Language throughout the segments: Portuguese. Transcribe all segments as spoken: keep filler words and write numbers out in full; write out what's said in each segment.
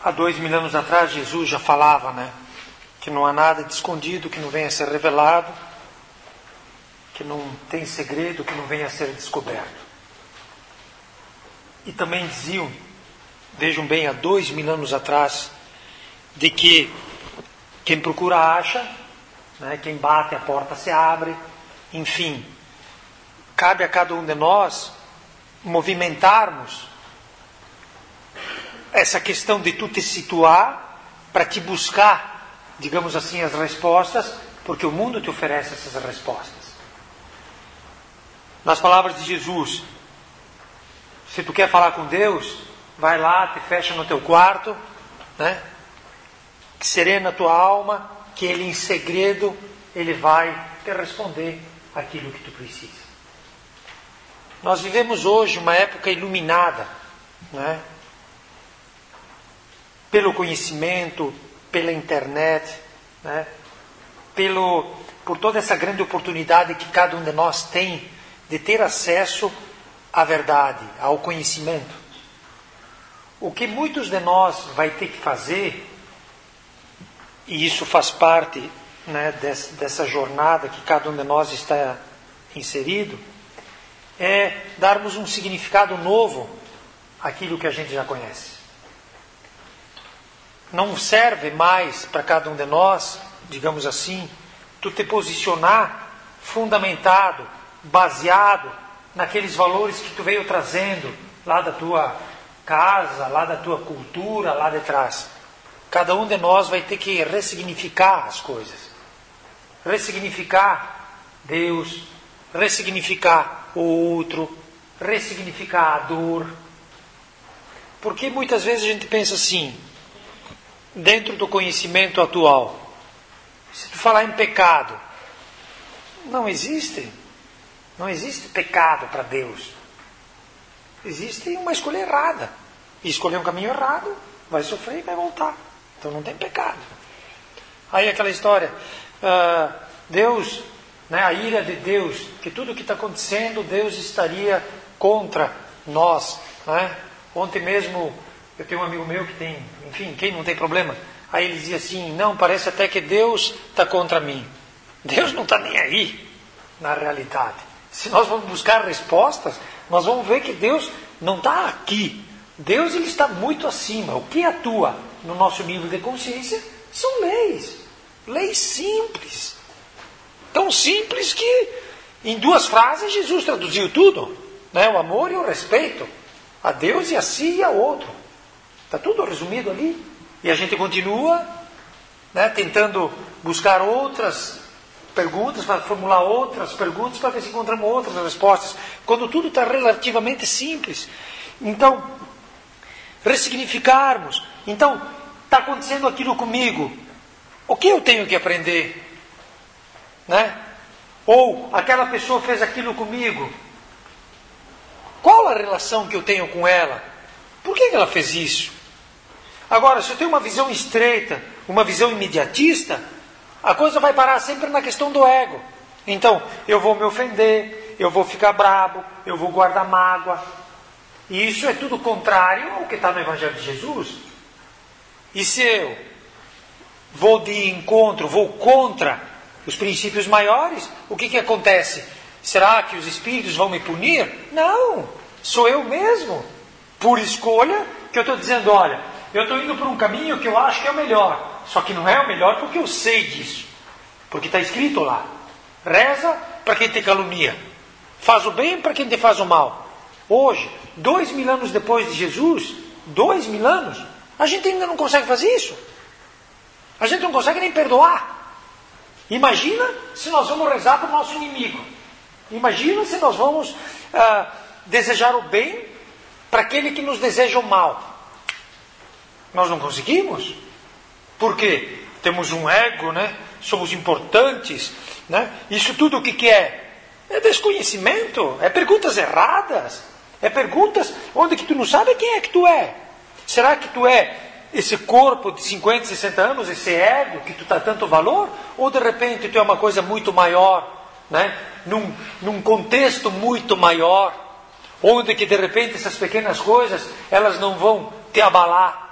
há dois mil anos atrás Jesus já falava, né? Que não há nada de escondido que não venha a ser revelado, que não tem segredo que não venha a ser descoberto. E também diziam, vejam bem, há dois mil anos atrás, de que quem procura acha, né? Quem bate a porta se abre, enfim, cabe a cada um de nós movimentarmos essa questão de tu te situar para te buscar, digamos assim, as respostas, porque o mundo te oferece essas respostas. Nas palavras de Jesus, se tu quer falar com Deus, vai lá, te fecha no teu quarto, né? Que serena a tua alma, que Ele em segredo, Ele vai te responder aquilo que tu precisa. Nós vivemos hoje uma época iluminada, né? Pelo conhecimento, pela internet, né? Pelo, por toda essa grande oportunidade que cada um de nós tem de ter acesso à verdade, ao conhecimento. O que muitos de nós vai ter que fazer, e isso faz parte, né, dessa, dessa jornada que cada um de nós está inserido, é darmos um significado novo àquilo que a gente já conhece. Não serve mais para cada um de nós, digamos assim, tu te posicionar fundamentado, baseado naqueles valores que tu veio trazendo lá da tua casa, lá da tua cultura, lá de trás. Cada um de nós vai ter que ressignificar as coisas. Ressignificar Deus, ressignificar o outro, ressignificar a dor. Porque muitas vezes a gente pensa assim, dentro do conhecimento atual, se tu falar em pecado, não existe, não existe pecado para Deus. Existe uma escolha errada. E escolher um caminho errado, vai sofrer e vai voltar. Então não tem pecado. Aí aquela história, uh, Deus, né, a ira de Deus, que tudo o que está acontecendo, Deus estaria contra nós, né? Ontem mesmo, eu tenho um amigo meu que tem, enfim, quem não tem problema? Aí ele dizia assim, não, parece até que Deus está contra mim. Deus não está nem aí, na realidade. Se nós vamos buscar respostas, nós vamos ver que Deus não está aqui. Deus, ele está muito acima. O que atua no nosso nível de consciência são leis. Leis simples. Tão simples que, em duas frases, Jesus traduziu tudo, né? O amor e o respeito a Deus e a si e a outro. Está tudo resumido ali. E a gente continua, né, tentando buscar outras perguntas, para formular outras perguntas, para ver se encontramos outras respostas, quando tudo está relativamente simples. Então, ressignificarmos. Então, está acontecendo aquilo comigo. O que eu tenho que aprender? Né? Ou aquela pessoa fez aquilo comigo. Qual a relação que eu tenho com ela? Por que ela fez isso? Agora, se eu tenho uma visão estreita, uma visão imediatista, a coisa vai parar sempre na questão do ego. Então, eu vou me ofender, eu vou ficar bravo, eu vou guardar mágoa. E isso é tudo contrário ao que está no Evangelho de Jesus. E se eu vou de encontro, vou contra os princípios maiores, o que, que acontece? Será que os espíritos vão me punir? Não, sou eu mesmo, por escolha, que eu estou dizendo, olha, eu estou indo por um caminho que eu acho que é o melhor. Só que não é o melhor porque eu sei disso. Porque está escrito lá. Reza para quem te calunia. Faz o bem para quem te faz o mal. Hoje, dois mil anos depois de Jesus, dois mil anos, a gente ainda não consegue fazer isso. A gente não consegue nem perdoar. Imagina se nós vamos rezar para o nosso inimigo. Imagina se nós vamos ah, desejar o bem para aquele que nos deseja o mal. Nós não conseguimos. Por quê? Temos um ego, né? Somos importantes, né? Isso tudo o que, que é? É desconhecimento, é perguntas erradas, é perguntas onde que tu não sabe quem é que tu é. Será que tu é esse corpo de cinquenta, sessenta anos, esse ego que tu dá tanto valor? Ou de repente tu é uma coisa muito maior, né? Num, num contexto muito maior, onde que de repente essas pequenas coisas, elas não vão te abalar.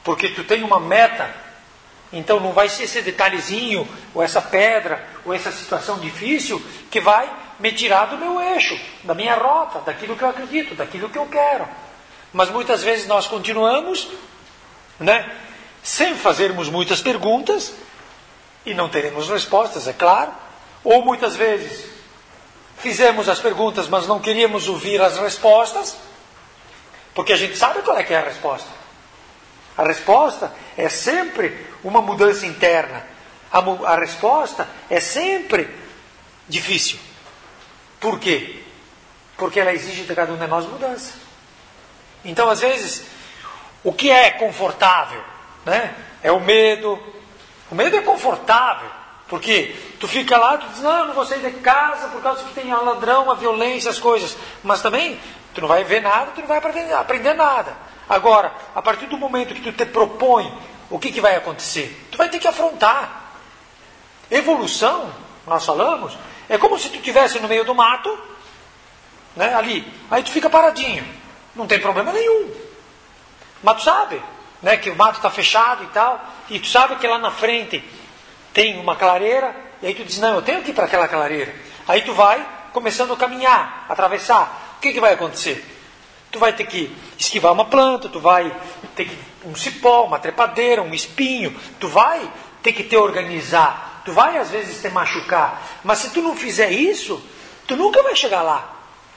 porque tu tem uma meta, então não vai ser esse detalhezinho, ou essa pedra, ou essa situação difícil, que vai me tirar do meu eixo, da minha rota, daquilo que eu acredito, daquilo que eu quero. Mas muitas vezes nós continuamos, né, sem fazermos muitas perguntas, e não teremos respostas, é claro. Ou muitas vezes fizemos as perguntas, mas não queríamos ouvir as respostas, porque a gente sabe qual é que é a resposta. A resposta é sempre uma mudança interna. A, a resposta é sempre difícil. Por quê? Porque ela exige de cada um de nós mudança. Então, às vezes, o que é confortável, né? É o medo. O medo é confortável, porque tu fica lá, tu diz, não, eu não vou sair de casa por causa que tem a ladrão, a violência, as coisas. Mas também, tu não vai ver nada, tu não vai aprender, aprender nada. Agora, a partir do momento que tu te propõe, o que, que vai acontecer? Tu vai ter que afrontar. Evolução, nós falamos, é como se tu estivesse no meio do mato, né, ali, aí tu fica paradinho, não tem problema nenhum. Mas tu sabe, né, que o mato está fechado e tal, e tu sabe que lá na frente tem uma clareira, e aí tu diz, não, eu tenho que ir para aquela clareira. Aí tu vai começando a caminhar, atravessar. O que, que vai acontecer? Tu vai ter que esquivar uma planta, tu vai ter que um cipó, uma trepadeira, um espinho, tu vai ter que te organizar, tu vai às vezes te machucar, mas se tu não fizer isso, tu nunca vai chegar lá.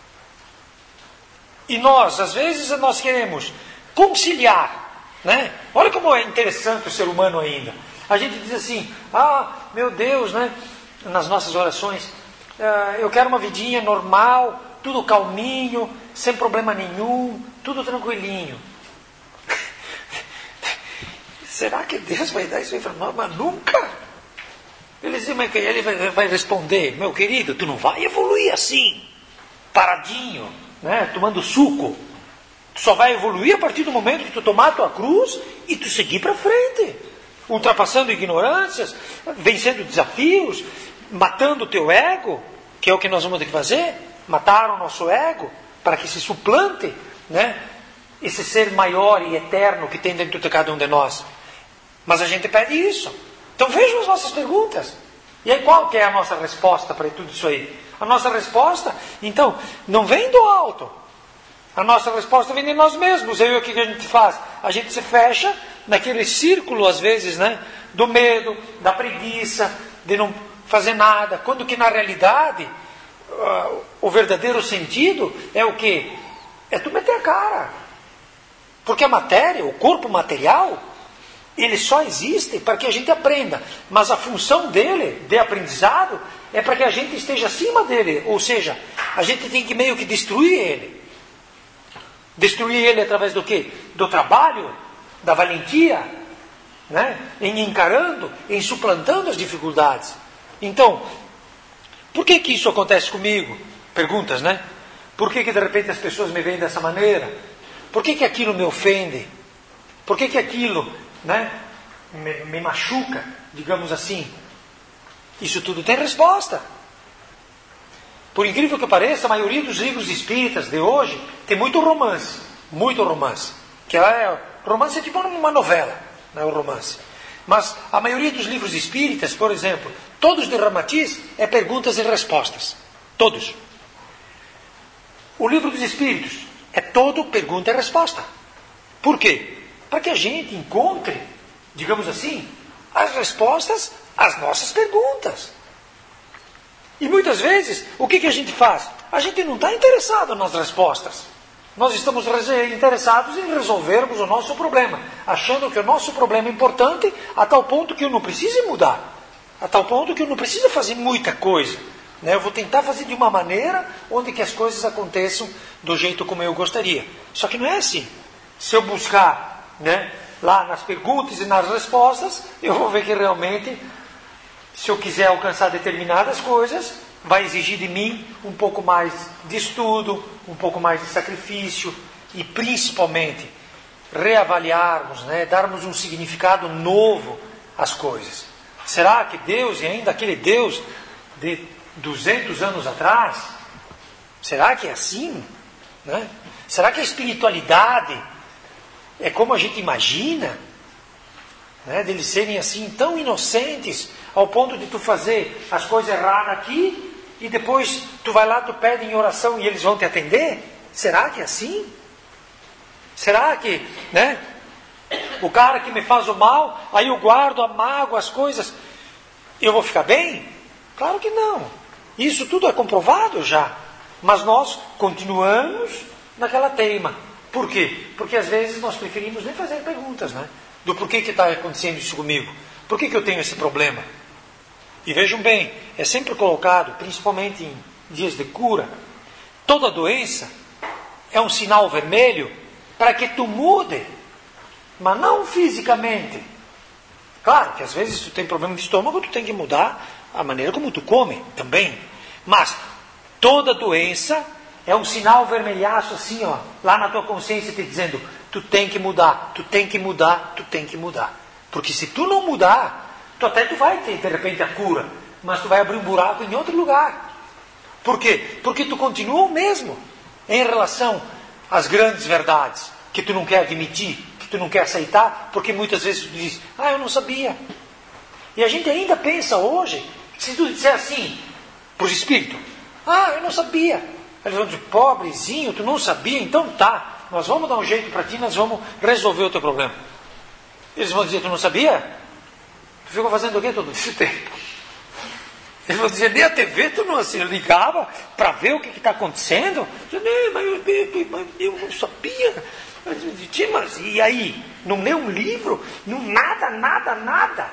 E nós, às vezes, nós queremos conciliar, né? Olha como é interessante o ser humano ainda. A gente diz assim, ah, meu Deus, né? Nas nossas orações, ah, eu quero uma vidinha normal, tudo calminho, sem problema nenhum, tudo tranquilinho. Será que Deus vai dar isso aí para nós? Mas nunca. Ele, ele vai, vai responder, meu querido, tu não vai evoluir assim, paradinho, né, tomando suco. Tu só vai evoluir a partir do momento que tu tomar a tua cruz e tu seguir para frente, ultrapassando ignorâncias, vencendo desafios, matando o teu ego, que é o que nós vamos ter que fazer, matar o nosso ego, para que se suplante, né, esse ser maior e eterno que tem dentro de cada um de nós. Mas a gente pede isso. Então vejam as nossas perguntas. E aí qual que é a nossa resposta para tudo isso aí? A nossa resposta, então, não vem do alto. A nossa resposta vem de nós mesmos. E aí o que a gente faz? A gente se fecha naquele círculo, às vezes, né, do medo, da preguiça, de não fazer nada. Quando que na realidade, uh, o verdadeiro sentido é o quê? É tu meter a cara. Porque a matéria, o corpo material, ele só existe para que a gente aprenda. Mas a função dele, de aprendizado, é para que a gente esteja acima dele. Ou seja, a gente tem que meio que destruir ele. Destruir ele através do quê? Do trabalho, da valentia, né? Em encarando, em suplantando as dificuldades. Então, por que que isso acontece comigo? Perguntas, né? Por que que de repente as pessoas me veem dessa maneira? Por que que aquilo me ofende? Por que que aquilo, né, me, me machuca, digamos assim? Isso tudo tem resposta. Por incrível que pareça, a maioria dos livros espíritas de hoje tem muito romance, muito romance. Que é, romance é tipo uma novela, não é um romance. Mas a maioria dos livros espíritas, por exemplo, todos de Ramatiz é perguntas e respostas. Todos. O livro dos espíritos é todo pergunta e resposta. Por quê? Para que a gente encontre, digamos assim, as respostas às nossas perguntas. E muitas vezes, o que, que a gente faz? A gente não está interessado nas respostas. Nós estamos interessados em resolvermos o nosso problema, achando que o nosso problema é importante a tal ponto que eu não preciso mudar, a tal ponto que eu não preciso fazer muita coisa. Né? Eu vou tentar fazer de uma maneira onde que as coisas aconteçam do jeito como eu gostaria. Só que não é assim. Se eu buscar, né, lá nas perguntas e nas respostas, eu vou ver que realmente, se eu quiser alcançar determinadas coisas, vai exigir de mim um pouco mais de estudo, um pouco mais de sacrifício e principalmente reavaliarmos, né, darmos um significado novo às coisas. Será que Deus, e ainda aquele Deus de duzentos anos atrás, será que é assim? Né? Será que a espiritualidade é como a gente imagina? né, deles serem assim tão inocentes ao ponto de tu fazer as coisas erradas aqui e depois tu vai lá, tu pede em oração e eles vão te atender? Será que é assim? Será que, né? O cara que me faz o mal, aí eu guardo a mágoa, as coisas, eu vou ficar bem? Claro que não. Isso tudo é comprovado já. Mas nós continuamos naquela teima. Por quê? Porque às vezes nós preferimos nem fazer perguntas, né? Do porquê que está acontecendo isso comigo. Por que que eu tenho esse problema? E vejam bem, é sempre colocado, principalmente em dias de cura, toda doença é um sinal vermelho para que tu mude, mas não fisicamente. Claro que às vezes tu tem problema de estômago, tu tem que mudar a maneira como tu come também. Mas toda doença é um sinal vermelhaço assim, ó, lá na tua consciência te dizendo, tu tem que mudar, tu tem que mudar, tu tem que mudar. Porque se tu não mudar, tu até tu vai ter de repente a cura, mas tu vai abrir um buraco em outro lugar. Por quê? Porque tu continua o mesmo em relação às grandes verdades que tu não quer admitir, que tu não quer aceitar, porque muitas vezes tu diz, ah, eu não sabia. E a gente ainda pensa hoje, se tu disser assim, para os espíritos, ah, eu não sabia. Eles vão dizer, pobrezinho, tu não sabia? Então tá, nós vamos dar um jeito para ti, nós vamos resolver o teu problema. Eles vão dizer, tu não sabia? Tu ficou fazendo o quê todo esse tempo? Eles vão dizer, nem a T V tu não assim, ligava para ver o que está acontecendo? Eu disse, mas eu, eu, eu não sabia. Eu disse, mas e aí? Não leu um livro? Não, nada, nada, nada.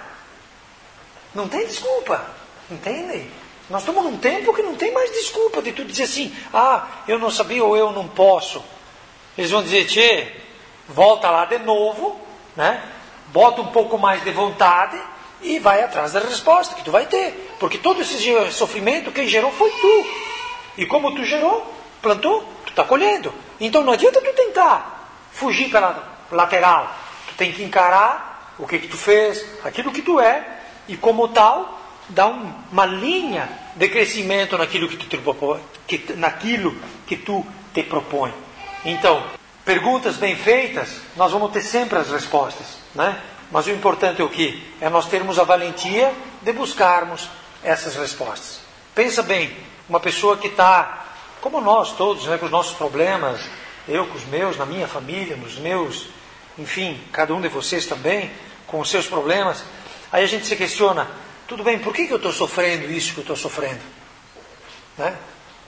Não tem desculpa. Entendem? Nós estamos num tempo que não tem mais desculpa de tu dizer assim, ah, eu não sabia ou eu não posso. Eles vão dizer, tchê, volta lá de novo, né? Bota um pouco mais de vontade e vai atrás da resposta que tu vai ter. Porque todo esse sofrimento, quem gerou foi tu. E como tu gerou, plantou, tu está colhendo. Então não adianta tu tentar fugir pela lateral. Tu tem que encarar o que, que tu fez, aquilo que tu é, e como tal, dar um, uma linha de crescimento naquilo que tu te propõe, que, naquilo que tu te propõe. Então, perguntas bem feitas, nós vamos ter sempre as respostas, né? Mas o importante é o quê? É nós termos a valentia de buscarmos essas respostas. Pensa bem, uma pessoa que está, como nós todos, né, com os nossos problemas, eu com os meus, na minha família, nos meus, enfim, cada um de vocês também, com os seus problemas, aí a gente se questiona, tudo bem, por que, que eu estou sofrendo isso que eu estou sofrendo? Né?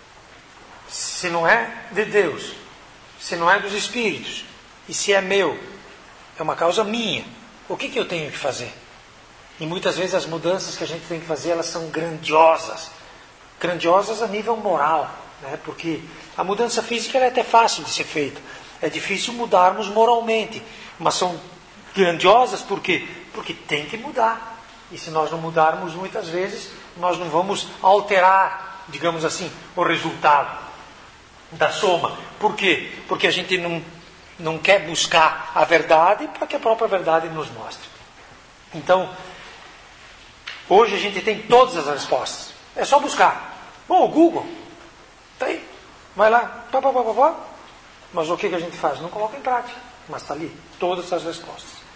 Se não é de Deus, se não é dos Espíritos, e se é meu, é uma causa minha, o que, que eu tenho que fazer? E muitas vezes as mudanças que a gente tem que fazer, elas são grandiosas. Grandiosas a nível moral, né? Porque a mudança física ela é até fácil de ser feita. É difícil mudarmos moralmente, mas são grandiosas por quê? Porque tem que mudar. E se nós não mudarmos muitas vezes, nós não vamos alterar, digamos assim, o resultado da soma. Por quê? Porque a gente não, não quer buscar a verdade para que a própria verdade nos mostre. Então, hoje a gente tem todas as respostas. É só buscar. Bom, o Google, está aí. Vai lá, pá, pá, pá, pá, pá. Mas o que, que a gente faz? Não coloca em prática. Mas está ali, todas as respostas.